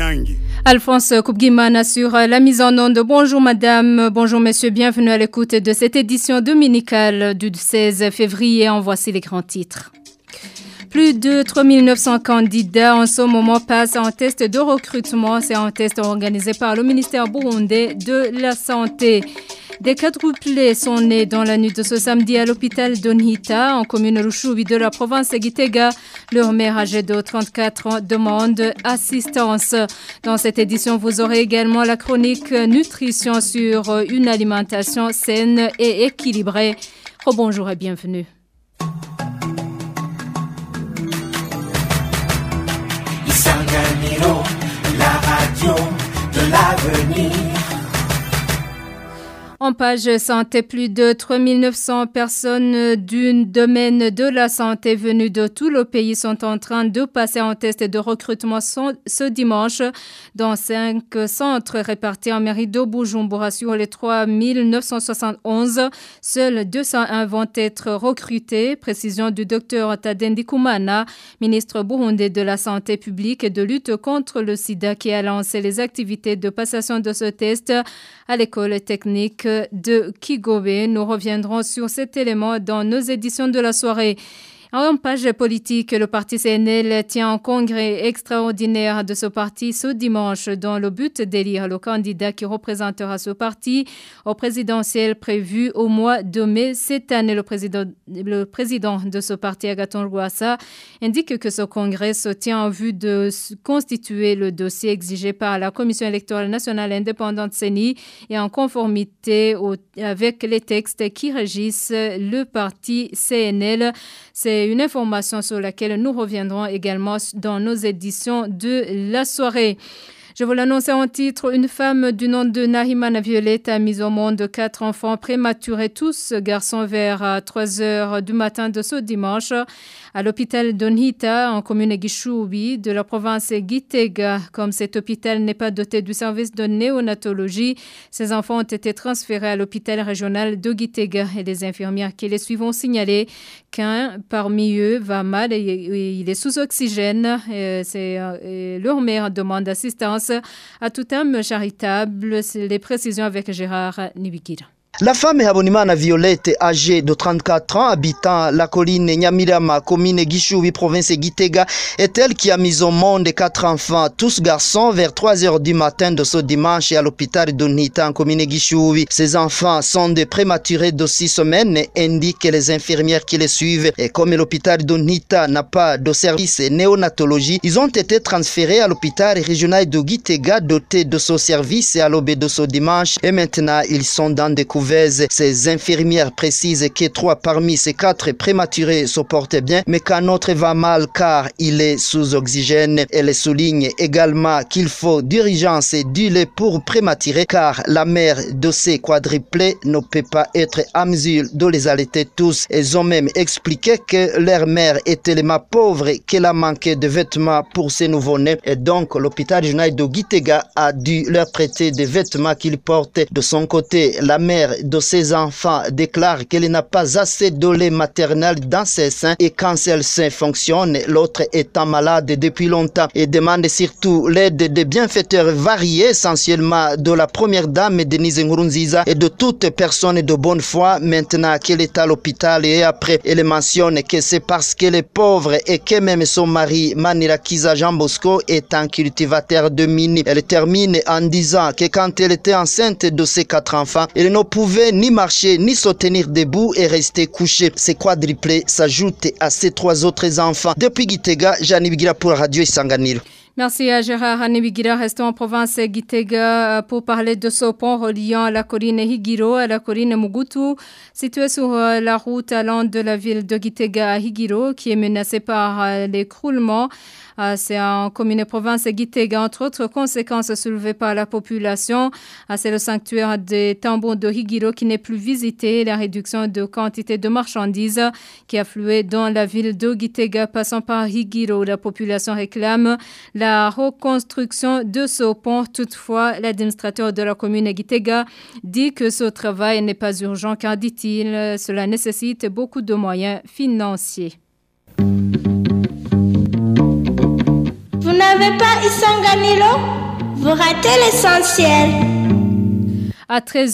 Alphonse Koubguimane assure la mise en onde. Bonjour madame, bonjour messieurs, bienvenue à l'écoute de cette édition dominicale du 16 février. En voici les grands titres. Plus de 3900 candidats en ce moment passent en test de recrutement. C'est un test organisé par le ministère burundais de la Santé. Des quadruplés sont nés dans la nuit de ce samedi à l'hôpital d'Onhita, en commune Ruchoubi de la province de Gitega. Leur mère âgée de 34 ans demande assistance. Dans cette édition, vous aurez également la chronique nutrition sur une alimentation saine et équilibrée. Bonjour et bienvenue. Isanganiro, la radio de l'avenir. En page santé, plus de 3900 personnes du domaine de la santé venues de tout le pays sont en train de passer en test de recrutement ce dimanche dans 5 centres répartis en mairie de Bujumbura. Sur les 3971, seuls 201 vont être recrutés. Précision du docteur Tadendi Kumana, ministre burundais de la Santé publique et de lutte contre le sida, qui a lancé les activités de passation de ce test à l'école technique de Kigobe. Nous reviendrons sur cet élément dans nos éditions de la soirée. En page politique, le parti CNL tient un congrès extraordinaire de ce parti ce dimanche dans le but d'élire le candidat qui représentera ce parti au présidentiel prévu au mois de mai cette année. Le président de ce parti, Agathon Rwasa, indique que ce congrès se tient en vue de constituer le dossier exigé par la Commission électorale nationale indépendante CENI et en conformité avec les textes qui régissent le parti CNL. C'est une information sur laquelle nous reviendrons également dans nos éditions de la soirée. Je vous l'annonce en titre, une femme du nom de Nahimana Violette a mis au monde 4 enfants prématurés, tous garçons, vers 3 heures du matin de ce dimanche à l'hôpital d'Onhita en commune Gishubi de la province Gitega. Comme cet hôpital n'est pas doté du service de néonatologie, ces enfants ont été transférés à l'hôpital régional de Gitega et les infirmières qui les suivent ont signalé qu'un parmi eux va mal et il est sous oxygène. Leur mère demande assistance à tout homme charitable. Les précisions avec Gérard Nibigira. La femme Habonimana Violette, âgée de 34 ans, habitant la colline Nyamirama, commune Gishubi, province Gitega, est elle qui a mis au monde 4 enfants, tous garçons, vers 3 heures du matin de ce dimanche à l'hôpital d'Onhita, en commune Gishubi. Ces enfants sont des prématurés de 6 semaines, indiquent les infirmières qui les suivent. Et comme l'hôpital d'Onhita n'a pas de service néonatologie, ils ont été transférés à l'hôpital régional de Gitega, doté de ce service à l'aube de ce dimanche. Et maintenant, ils sont dans des couverts. Ces infirmières précisent que 3 parmi ces 4 prématurés se portent bien, mais qu'un autre va mal car il est sous oxygène. Elle souligne également qu'il faut d'urgence du lait pour prématurés car la mère de ces quadruplés ne peut pas être à mesure de les allaiter tous. Elles ont même expliqué que leur mère est tellement pauvre qu'elle a manqué de vêtements pour ses nouveau-nés et donc l'hôpital régional de Gitega a dû leur prêter des vêtements qu'ils portent. De son côté, la mère de ses enfants déclare qu'elle n'a pas assez de lait maternel dans ses seins et quand ses seins fonctionnent, l'autre étant malade depuis longtemps et demande surtout l'aide de bienfaiteurs variés, essentiellement de la première dame Denise Nkurunziza et de toute personne de bonne foi maintenant qu'elle est à l'hôpital. Et après elle mentionne que c'est parce qu'elle est pauvre et que même son mari Manirakiza Jean Bosco est un cultivateur de mini. Elle termine en disant que quand elle était enceinte de ses 4 enfants, elle ne pouvait ni marcher ni se tenir debout et rester couché. Ces quadruplés s'ajoutent à ses 3 autres enfants. Depuis Gitega, Jeanne Bigira pour Radio Isanganiro. Merci à Gérard Hanebigira. Restons en province Gitega pour parler de ce pont reliant la colline Higiro à la colline Mugutu, située sur la route allant de la ville de Gitega à Higiro, qui est menacée par l'écroulement. C'est en commune province Gitega, entre autres conséquences soulevées par la population. C'est le sanctuaire des tambours de Higiro qui n'est plus visité. La réduction de quantité de marchandises qui affluaient dans la ville de Gitega passant par Higiro. La population réclame la reconstruction de ce pont. Toutefois, l'administrateur de la commune Gitega dit que ce travail n'est pas urgent car, dit-il, cela nécessite beaucoup de moyens financiers. Vous n'avez pas Isanganiro, vous ratez l'essentiel. À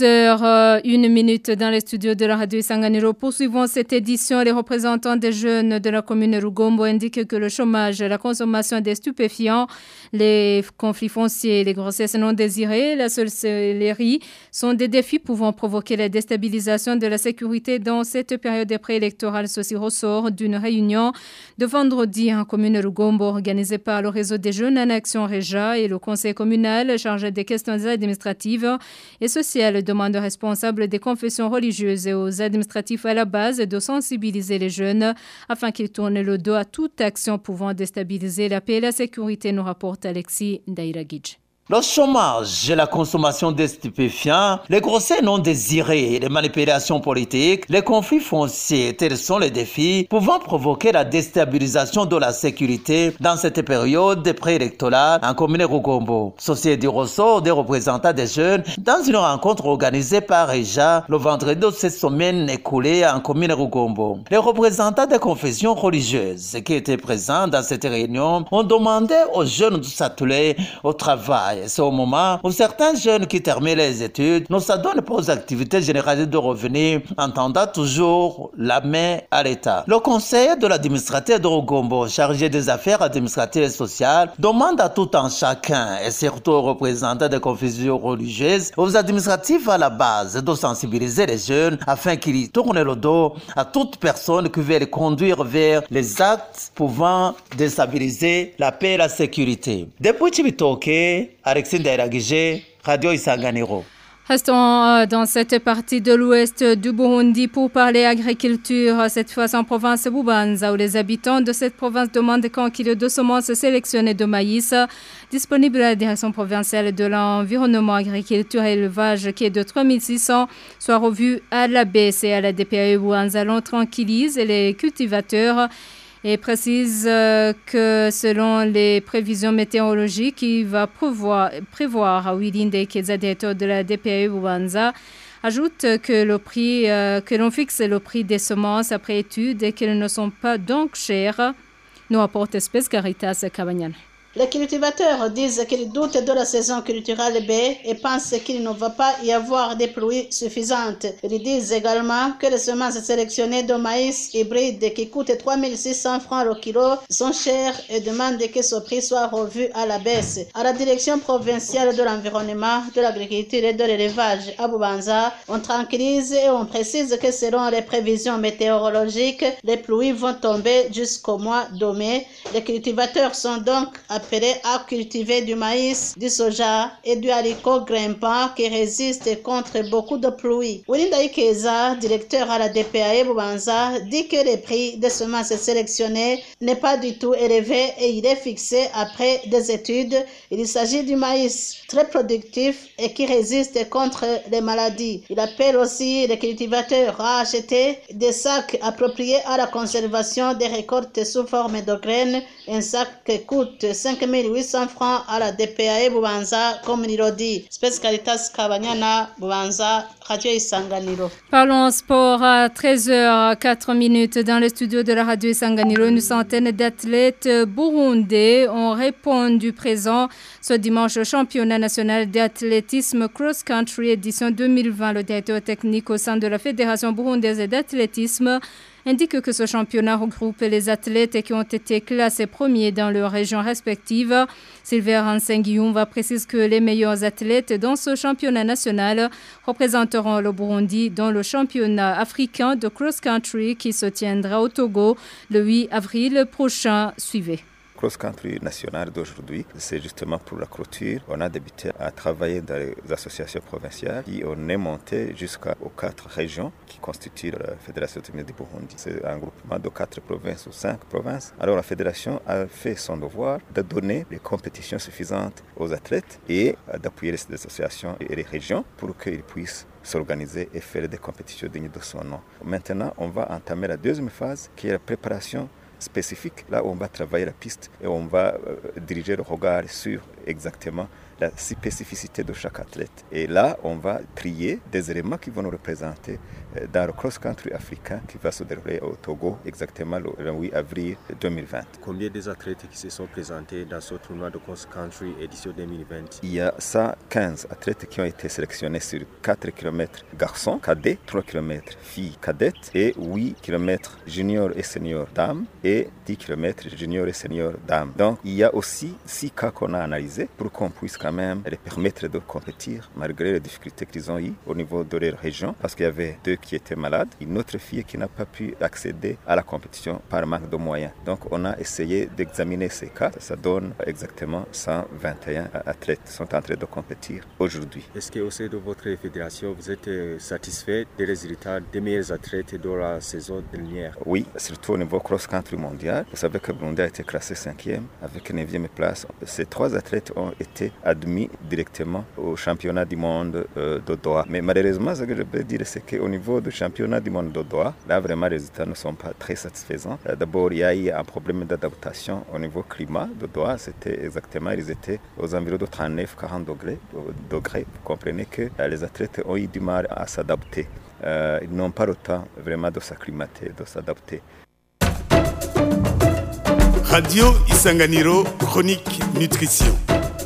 13h01 dans les studios de la radio Isanganiro, poursuivons cette édition. Les représentants des jeunes de la commune Rugombo indiquent que le chômage, la consommation des stupéfiants, les conflits fonciers, les grossesses non désirées, la sorcellerie sont des défis pouvant provoquer la déstabilisation de la sécurité dans cette période préélectorale. Ceci ressort d'une réunion de vendredi en commune Rugombo organisée par le réseau des jeunes en action Réja et le conseil communal chargé des questions administratives et sociales demande aux responsables des confessions religieuses et aux administratifs à la base de sensibiliser les jeunes afin qu'ils tournent le dos à toute action pouvant déstabiliser la paix et la sécurité, nous rapporte Alexis Ndairagidj. Le chômage, la consommation des stupéfiants, les grossesses non désirées, les manipulations politiques, les conflits fonciers, tels sont les défis pouvant provoquer la déstabilisation de la sécurité dans cette période préélectorale en commune Rugombo. Ceci du ressort des représentants des jeunes dans une rencontre organisée par Réja le vendredi de cette semaine écoulée en commune Rugombo. Les représentants des confessions religieuses qui étaient présents dans cette réunion ont demandé aux jeunes de s'atteler au travail. C'est au moment où certains jeunes qui terminent les études ne s'adonnent pas aux activités généralisées de revenus en tendant toujours la main à l'État. Le conseiller de l'administrateur de Rugombo, chargé des affaires administratives et sociales, demande à tout un chacun, et surtout aux représentants des confessions religieuses, aux administratifs à la base, de sensibiliser les jeunes afin qu'ils tournent le dos à toute personne qui veut les conduire vers les actes pouvant déstabiliser la paix et la sécurité. Depuis Chibitoke, Alexis Ndairagidj, Radio Isanganiro. Restons dans cette partie de l'ouest du Burundi pour parler agriculture, cette fois en province Bubanza, où les habitants de cette province demandent qu'un kilo de semences sélectionnées de maïs disponible à la direction provinciale de l'environnement, agriculture et élevage qui est de 3600 soit revu à la baisse et à la DPAE Bubanza. L'on tranquillise les cultivateurs et précise que selon les prévisions météorologiques, il va prévoir Wilinde Keza, directeur de la DPAE Bubanza, ajoute que l'on fixe le prix des semences après étude et qu'elles ne sont pas donc chères, nous apporte Espèce Caritas Cabagnan. Les cultivateurs disent qu'ils doutent de la saison culturelle B et pensent qu'il ne va pas y avoir des pluies suffisantes. Ils disent également que les semences sélectionnées de maïs hybride qui coûtent 3600 francs le kilo sont chères et demandent que ce prix soit revu à la baisse. À la direction provinciale de l'environnement, de l'agriculture et de l'élevage à Bubanza, on tranquillise et on précise que selon les prévisions météorologiques, les pluies vont tomber jusqu'au mois de mai. Les cultivateurs sont donc appelés à cultiver du maïs, du soja et du haricot grimpant qui résistent contre beaucoup de pluie. Wilinda Ikeza, directeur à la DPAE Bubanza, dit que le prix des semences sélectionnées n'est pas du tout élevé et il est fixé après des études. Il s'agit du maïs très productif et qui résiste contre les maladies. Il appelle aussi les cultivateurs à acheter des sacs appropriés à la conservation des récoltes sous forme de graines. Un sac qui coûte 5800 francs à la DPAE Bubanza, comme il le dit. Spes Caritas Kabanyana, Bubanza, Radio Isanganiro. Parlons sport à 13h04 dans le studio de la Radio Isanganiro. Une centaine d'athlètes burundais ont répondu présent ce dimanche au championnat national d'athlétisme cross-country édition 2020. Le directeur technique au sein de la Fédération burundaise d'athlétisme indique que ce championnat regroupe les athlètes qui ont été classés premiers dans leurs régions respectives. Sylvain Ransenguiumva précise que les meilleurs athlètes dans ce championnat national représenteront le Burundi dans le championnat africain de cross-country qui se tiendra au Togo le 8 avril prochain. Suivez. Cross-country national d'aujourd'hui, c'est justement pour la clôture. On a débuté à travailler dans les associations provinciales et on est monté jusqu'aux 4 régions qui constituent la Fédération du Burundi. C'est un groupement de 4 provinces ou 5 provinces. Alors la Fédération a fait son devoir de donner des compétitions suffisantes aux athlètes et d'appuyer les associations et les régions pour qu'ils puissent s'organiser et faire des compétitions dignes de son nom. Maintenant, on va entamer la deuxième phase qui est la préparation spécifique. Là, on va travailler la piste et on va diriger le regard sur exactement la spécificité de chaque athlète. Et là, on va trier des éléments qui vont nous représenter dans le cross-country africain qui va se dérouler au Togo exactement le 8 avril 2020. Combien des athlètes qui se sont présentés dans ce tournoi de cross-country édition 2020? Il y a 115 athlètes qui ont été sélectionnés sur 4 km garçons cadets, 3 km filles cadettes et 8 km juniors et seniors dames et 10 km juniors et seniors dames. Donc il y a aussi 6 cas qu'on a analysés pour qu'on puisse quand même les permettre de compétir malgré les difficultés qu'ils ont eues au niveau de leur région parce qu'il y avait 2 qui étaient malades, une autre fille qui n'a pas pu accéder à la compétition par manque de moyens. Donc on a essayé d'examiner ces cas. Ça donne exactement 121 athlètes qui sont en train de compétir aujourd'hui. Est-ce qu'au sein de votre fédération, vous êtes satisfait des résultats des meilleurs athlètes de la saison dernière? Oui, surtout au niveau cross-country mondial. Vous savez que Burundi a été classé 5e avec 9e place. Ces 3 athlètes ont été admis directement au championnat du monde de Doha. Mais malheureusement, ce que je peux dire, c'est qu'au niveau du championnat du monde de Doha, là vraiment les résultats ne sont pas très satisfaisants. D'abord, il y a eu un problème d'adaptation au niveau climat de Doha. C'était exactement, ils étaient aux environs de 39-40 degrés. Vous comprenez que les athlètes ont eu du mal à s'adapter. Ils n'ont pas le temps vraiment de s'acclimater, de s'adapter. Radio Isanganiro, chronique nutrition.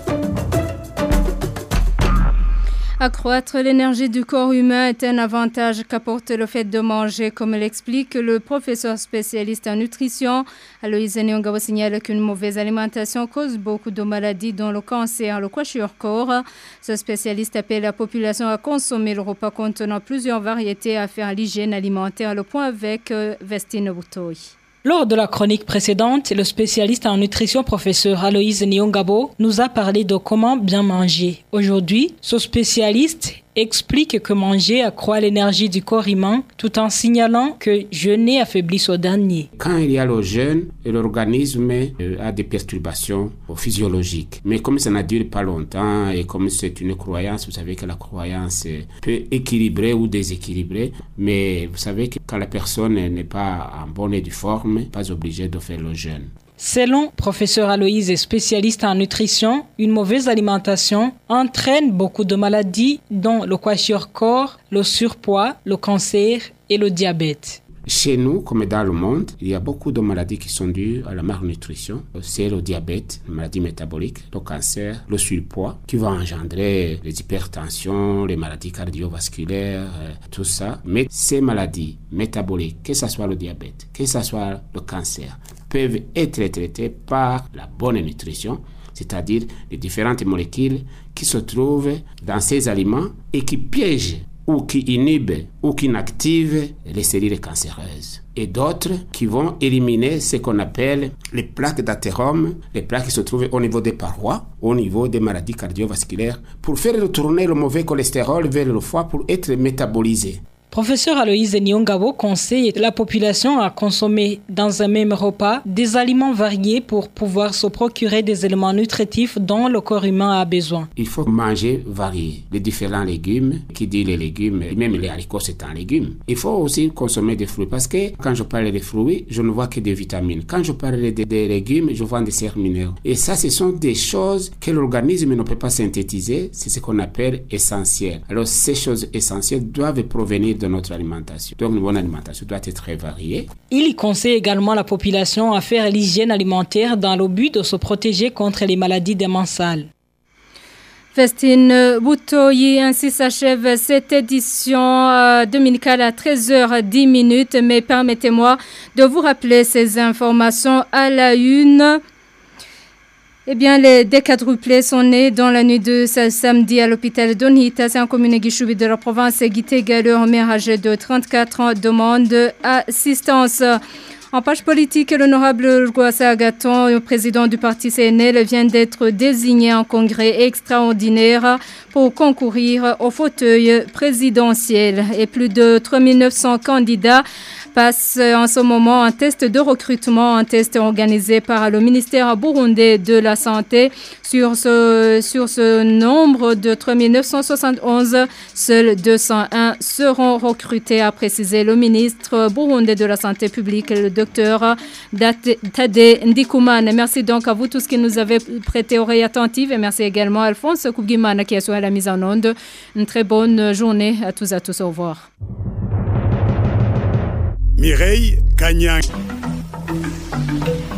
Accroître l'énergie du corps humain est un avantage qu'apporte le fait de manger, comme l'explique le professeur spécialiste en nutrition. Aloïse Niongabo signale qu'une mauvaise alimentation cause beaucoup de maladies, dont le cancer, le kwashiorkor. Ce spécialiste appelle la population à consommer le repas contenant plusieurs variétés et à faire l'hygiène alimentaire. Le point avec Vestine Boutoy. Lors de la chronique précédente, le spécialiste en nutrition, professeur Aloïse Niongabo, nous a parlé de comment bien manger. Aujourd'hui, ce spécialiste explique que manger accroît l'énergie du corps humain tout en signalant que jeûner affaiblit ce dernier. Quand il y a le jeûne, l'organisme a des perturbations physiologiques. Mais comme ça ne dure pas longtemps et comme c'est une croyance, vous savez que la croyance peut équilibrer ou déséquilibrer. Mais vous savez que quand la personne n'est pas en bonne et due forme, pas obligée de faire le jeûne. Selon professeur Aloïse, spécialiste en nutrition, une mauvaise alimentation entraîne beaucoup de maladies dont le kwashiorkor, le surpoids, le cancer et le diabète. Chez nous, comme dans le monde, il y a beaucoup de maladies qui sont dues à la malnutrition. C'est le diabète, la maladie métabolique, le cancer, le surpoids, qui va engendrer les hypertensions, les maladies cardiovasculaires, tout ça. Mais ces maladies métaboliques, que ce soit le diabète, que ce soit le cancer, peuvent être traitées par la bonne nutrition, c'est-à-dire les différentes molécules qui se trouvent dans ces aliments et qui piègent ou qui inhibent ou qui inactivent les cellules cancéreuses. Et d'autres qui vont éliminer ce qu'on appelle les plaques d'athérome, les plaques qui se trouvent au niveau des parois, au niveau des maladies cardiovasculaires, pour faire retourner le mauvais cholestérol vers le foie pour être métabolisé. Professeur Aloïse Niongabo conseille la population à consommer dans un même repas des aliments variés pour pouvoir se procurer des éléments nutritifs dont le corps humain a besoin. Il faut manger varié, les différents légumes. Qui dit les légumes, même les haricots c'est un légume. Il faut aussi consommer des fruits parce que quand je parle des fruits, je ne vois que des vitamines. Quand je parle des légumes, je vois des sels minéraux. Et ça, ce sont des choses que l'organisme ne peut pas synthétiser. C'est ce qu'on appelle essentiel. Alors ces choses essentielles doivent provenir de notre alimentation. Donc une bonne alimentation doit être très variée. Il conseille également la population à faire l'hygiène alimentaire dans le but de se protéger contre les maladies des mensales. Vestine Boutoyi, ainsi s'achève cette édition dominicale à 13h10. Mais permettez-moi de vous rappeler ces informations à la une. Eh bien, les déquadruplés sont nés dans la nuit de ce samedi à l'hôpital d'Onhita, c'est en commune Guichoubi de la province Gitega. Leur mère âgée de 34 ans demande assistance. En page politique, l'honorable Rwasa Agathon, le président du parti CNL, vient d'être désigné en congrès extraordinaire pour concourir au fauteuil présidentiel. Et plus de 3900 candidats passe en ce moment un test de recrutement, un test organisé par le ministère burundais de la Santé. Sur ce nombre de 3971, seuls 201 seront recrutés, a précisé le ministre burundais de la Santé publique, le docteur Tade Ndikoumane. Merci donc à vous tous qui nous avez prêté oreille attentive et merci également à Alphonse Kougimana qui est sur la mise en onde. Une très bonne journée à tous. Au revoir. Mireille Kanyang.